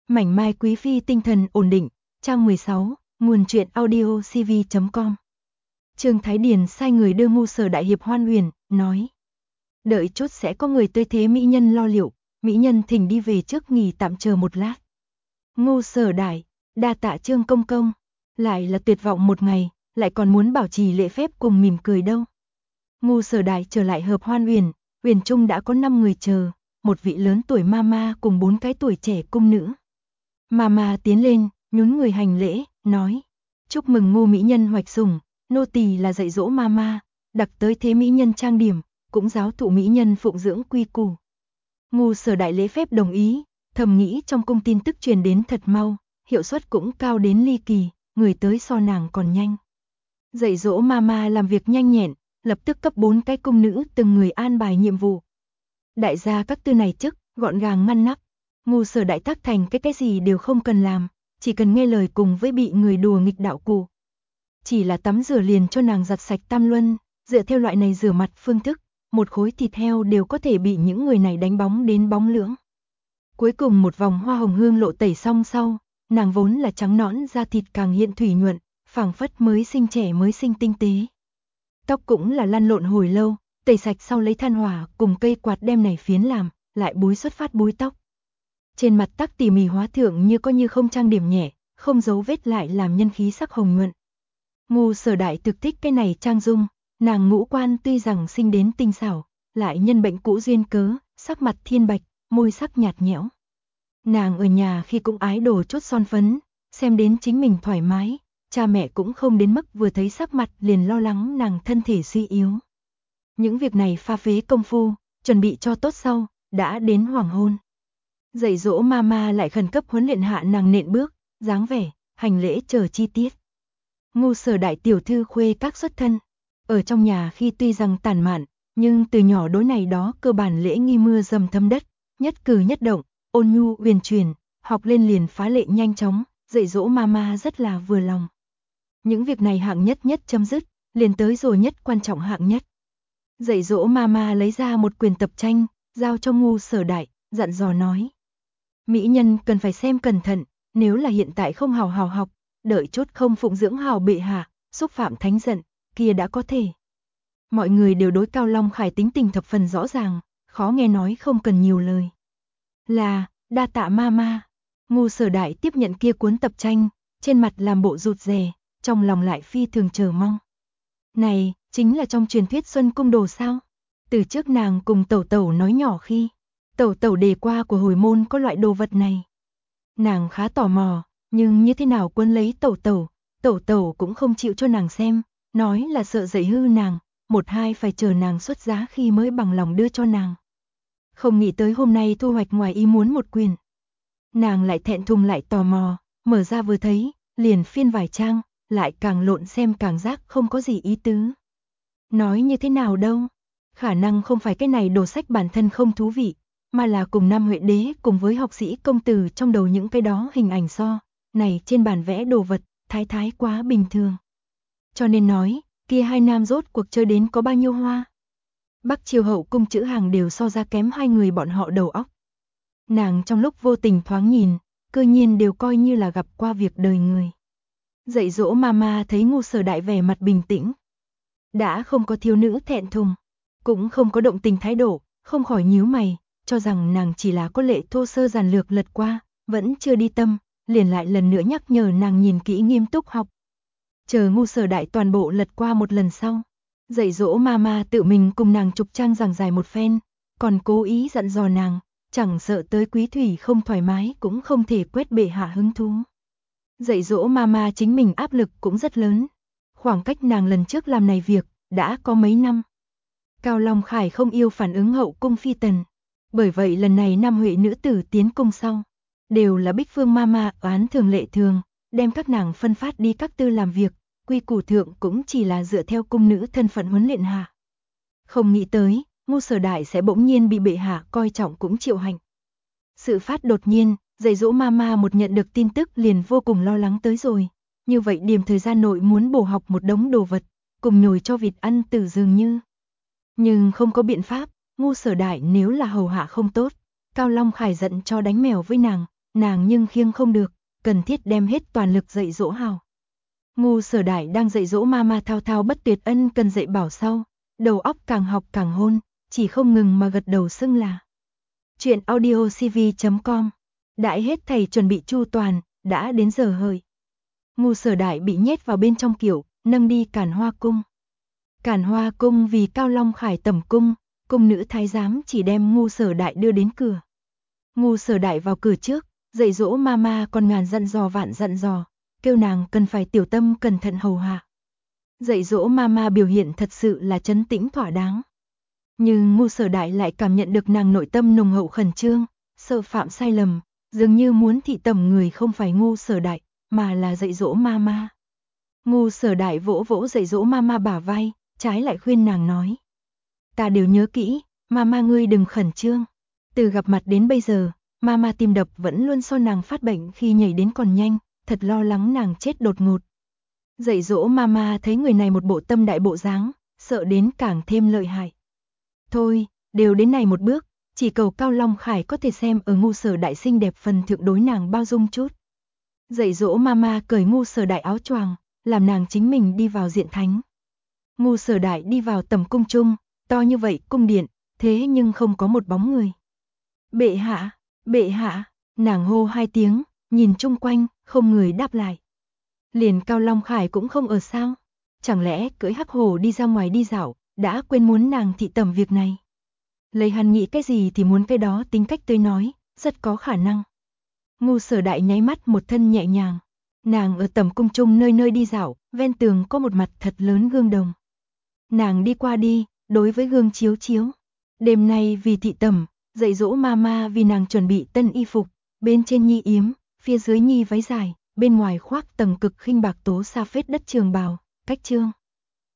Mảnh mai quý phi tinh thần ổn định, trang 16, nguồn truyện audio cv.com. Trương Thái Điền sai người đưa Ngu Sở Đại hiệp Hoan Huyền, nói: đợi chút sẽ có người tới thế mỹ nhân lo liệu, mỹ nhân thỉnh đi về trước nghỉ tạm chờ một lát. Ngu Sở Đại, đa tạ Trương công công, lại là tuyệt vọng một ngày, lại còn muốn bảo trì lễ phép cùng mỉm cười đâu. Ngu Sở Đại trở lại hợp Hoan Huyền, huyền trung đã có 5 người chờ, một vị lớn tuổi mama cùng 4 cái tuổi trẻ cung nữ. Mama tiến lên, nhún người hành lễ, nói: chúc mừng Ngu mỹ nhân hoạch sủng, nô tỳ là dạy dỗ mama, đặc tới thế mỹ nhân trang điểm, cũng giáo thụ mỹ nhân phụng dưỡng quy củ. Ngu Sở Đại lễ phép đồng ý, thầm nghĩ trong cung tin tức truyền đến thật mau, hiệu suất cũng cao đến ly kỳ, người tới so nàng còn nhanh. Dạy dỗ mama làm việc nhanh nhẹn, lập tức cấp 4 cái cung nữ từng người an bài nhiệm vụ. Đại gia các tư này chức, gọn gàng ngăn nắp. Ngu Sở Đại tác thành cái gì đều không cần làm, chỉ cần nghe lời cùng với bị người đùa nghịch đạo cụ. Chỉ là tắm rửa liền cho nàng giặt sạch tam luân, dựa theo loại này rửa mặt phương thức, một khối thịt heo đều có thể bị những người này đánh bóng đến bóng lưỡng. Cuối cùng một vòng hoa hồng hương lộ tẩy xong sau, nàng vốn là trắng nõn da thịt càng hiện thủy nhuận, phảng phất mới sinh trẻ mới sinh tinh tế. Tóc cũng là lăn lộn hồi lâu, tẩy sạch sau lấy than hỏa cùng cây quạt đem này phiến làm, lại búi xuất phát búi tóc. Trên mặt tắc tỉ mỉ hóa thượng như có như không trang điểm nhẹ, không dấu vết lại làm nhân khí sắc hồng nhuận. Ngu Sở Đại thực thích cái này trang dung, nàng ngũ quan tuy rằng sinh đến tinh xảo, lại nhân bệnh cũ duyên cớ, sắc mặt thiên bạch, môi sắc nhạt nhẽo. Nàng ở nhà khi cũng ái đổ chút son phấn, xem đến chính mình thoải mái, cha mẹ cũng không đến mức vừa thấy sắc mặt liền lo lắng nàng thân thể suy yếu. Những việc này pha phế công phu, chuẩn bị cho tốt sau, đã đến hoàng hôn. Dạy dỗ mama lại khẩn cấp huấn luyện hạ nàng nện bước, dáng vẻ, hành lễ chờ chi tiết. Ngu Sở Đại tiểu thư khuê các xuất thân, ở trong nhà khi tuy rằng tản mạn, nhưng từ nhỏ đối này đó cơ bản lễ nghi mưa dầm thấm đất, nhất cử nhất động, ôn nhu uyển chuyển, học lên liền phá lệ nhanh chóng, dạy dỗ mama rất là vừa lòng. Những việc này hạng nhất nhất chấm dứt, liền tới rồi nhất quan trọng hạng nhất. Dạy dỗ mama lấy ra một quyển tập tranh, giao cho Ngu Sở Đại, dặn dò nói: mỹ nhân cần phải xem cẩn thận, nếu là hiện tại không hào hào học, đợi chút không phụng dưỡng hào bệ hạ, xúc phạm thánh giận, kia đã có thể. Mọi người đều đối Cao Long Khải tính tình thập phần rõ ràng, khó nghe nói không cần nhiều lời. Là, đa tạ mama. Ngu Sở Đại tiếp nhận kia cuốn tập tranh, trên mặt làm bộ rụt rè, trong lòng lại phi thường chờ mong. Này, chính là trong truyền thuyết Xuân Cung Đồ sao? Từ trước nàng cùng Tẩu Tẩu nói nhỏ khi, Tẩu Tẩu đề qua của hồi môn có loại đồ vật này. Nàng khá tò mò, nhưng như thế nào quấn lấy Tẩu Tẩu, Tẩu Tẩu cũng không chịu cho nàng xem, nói là sợ dạy hư nàng, một hai phải chờ nàng xuất giá khi mới bằng lòng đưa cho nàng. Không nghĩ tới hôm nay thu hoạch ngoài ý muốn một quyển. Nàng lại thẹn thùng lại tò mò, mở ra vừa thấy, liền phiên vài trang, lại càng lộn xem càng giác không có gì ý tứ. Nói như thế nào đâu, khả năng không phải cái này đồ sách bản thân không thú vị, mà là cùng Nam Huệ Đế cùng với học sĩ công tử trong đầu những cái đó hình ảnh so, này trên bản vẽ đồ vật, thái quá bình thường. Cho nên nói, kia hai nam rốt cuộc chơi đến có bao nhiêu hoa. Bắc Triều hậu cung chữ hàng đều so ra kém hai người bọn họ đầu óc. Nàng trong lúc vô tình thoáng nhìn, cơ nhiên đều coi như là gặp qua việc đời người. Dạy dỗ mama thấy Ngu Sở Đại vẻ mặt bình tĩnh, đã không có thiếu nữ thẹn thùng, cũng không có động tình thái độ, không khỏi nhíu mày, cho rằng nàng chỉ là có lệ thô sơ giản lược lật qua, vẫn chưa đi tâm, liền lại lần nữa nhắc nhở nàng nhìn kỹ nghiêm túc học. Chờ Ngu Sở Đại toàn bộ lật qua một lần sau, dạy dỗ mama tự mình cùng nàng trục trang giảng giải một phen, còn cố ý dặn dò nàng, chẳng sợ tới quý thủy không thoải mái cũng không thể quét bệ hạ hứng thú. Dạy dỗ mama chính mình áp lực cũng rất lớn, khoảng cách nàng lần trước làm này việc, đã có mấy năm. Cao Long Khải không yêu phản ứng hậu cung phi tần, bởi vậy lần này Nam Huệ nữ tử tiến cung sau, đều là Bích Phương mama oán thường lệ thường, đem các nàng phân phát đi các tư làm việc, quy củ thượng cũng chỉ là dựa theo cung nữ thân phận huấn luyện hạ. Không nghĩ tới, Ngu Sở Đại sẽ bỗng nhiên bị bệ hạ coi trọng cũng chịu hành. Sự phát đột nhiên, dạy dỗ mama một nhận được tin tức liền vô cùng lo lắng tới rồi. Như vậy điểm thời gian nội muốn bổ học một đống đồ vật, cùng nhồi cho vịt ăn từ dường như. Nhưng không có biện pháp, Ngu Sở Đại nếu là hầu hạ không tốt, Cao Long Khải giận cho đánh mèo với nàng, nàng nhưng khiêng không được, cần thiết đem hết toàn lực dạy dỗ Hào. Ngu Sở Đại đang dạy dỗ mama thao thao bất tuyệt ân cần dạy bảo sau, đầu óc càng học càng hôn, chỉ không ngừng mà gật đầu xưng là. Chuyện audiocv.com. Đại hết thầy chuẩn bị chu toàn, đã đến giờ hời. Ngu Sở Đại bị nhét vào bên trong kiệu, nâng đi Càn Hoa cung. Càn Hoa cung vì Cao Long Khải tẩm cung, cung nữ thái giám chỉ đem Ngu Sở Đại đưa đến cửa. Ngu Sở Đại vào cửa trước, dạy dỗ mama còn ngàn dặn dò vạn dặn dò, kêu nàng cần phải tiểu tâm cẩn thận hầu hạ. Dạy dỗ mama biểu hiện thật sự là trấn tĩnh thỏa đáng. Nhưng Ngu Sở Đại lại cảm nhận được nàng nội tâm nồng hậu khẩn trương, sợ phạm sai lầm, dường như muốn thị tẩm người không phải Ngu Sở Đại, mà là dạy dỗ mama. Ngu Sở Đại vỗ vỗ dạy dỗ mama bả vai, trái lại khuyên nàng nói. Ta đều nhớ kỹ, mama ngươi đừng khẩn trương. Từ gặp mặt đến bây giờ, mama tim đập vẫn luôn so nàng phát bệnh khi nhảy đến còn nhanh, thật lo lắng nàng chết đột ngột. Dạy dỗ mama thấy người này một bộ tâm đại bộ dáng, sợ đến càng thêm lợi hại. Thôi, đều đến này một bước, chỉ cầu Cao Long Khải có thể xem ở Ngu Sở Đại xinh đẹp phần thượng đối nàng bao dung chút. Dạy dỗ mama cởi Ngu Sở Đại áo choàng, làm nàng chính mình đi vào diện thánh. Ngu Sở Đại đi vào tầm cung chung, to như vậy cung điện, thế nhưng không có một bóng người. Bệ hạ, nàng hô hai tiếng, nhìn chung quanh, không người đáp lại. Liền Cao Long Khải cũng không ở sao? Chẳng lẽ cưỡi hắc hổ đi ra ngoài đi dạo, đã quên muốn nàng thị tẩm việc này? Lấy hắn nghĩ cái gì thì muốn cái đó, tính cách tươi nói, rất có khả năng. Ngu Sở Đại nháy mắt một thân nhẹ nhàng. Nàng ở tầm cung chung nơi nơi đi dạo, ven tường có một mặt thật lớn gương đồng. Nàng đi qua đi, đối với gương chiếu chiếu. Đêm nay vì thị tẩm, dạy dỗ mama vì nàng chuẩn bị tân y phục, bên trên nhi yếm, phía dưới nhi váy dài, bên ngoài khoác tầng cực khinh bạc tố sa phết đất trường bào, cách trương.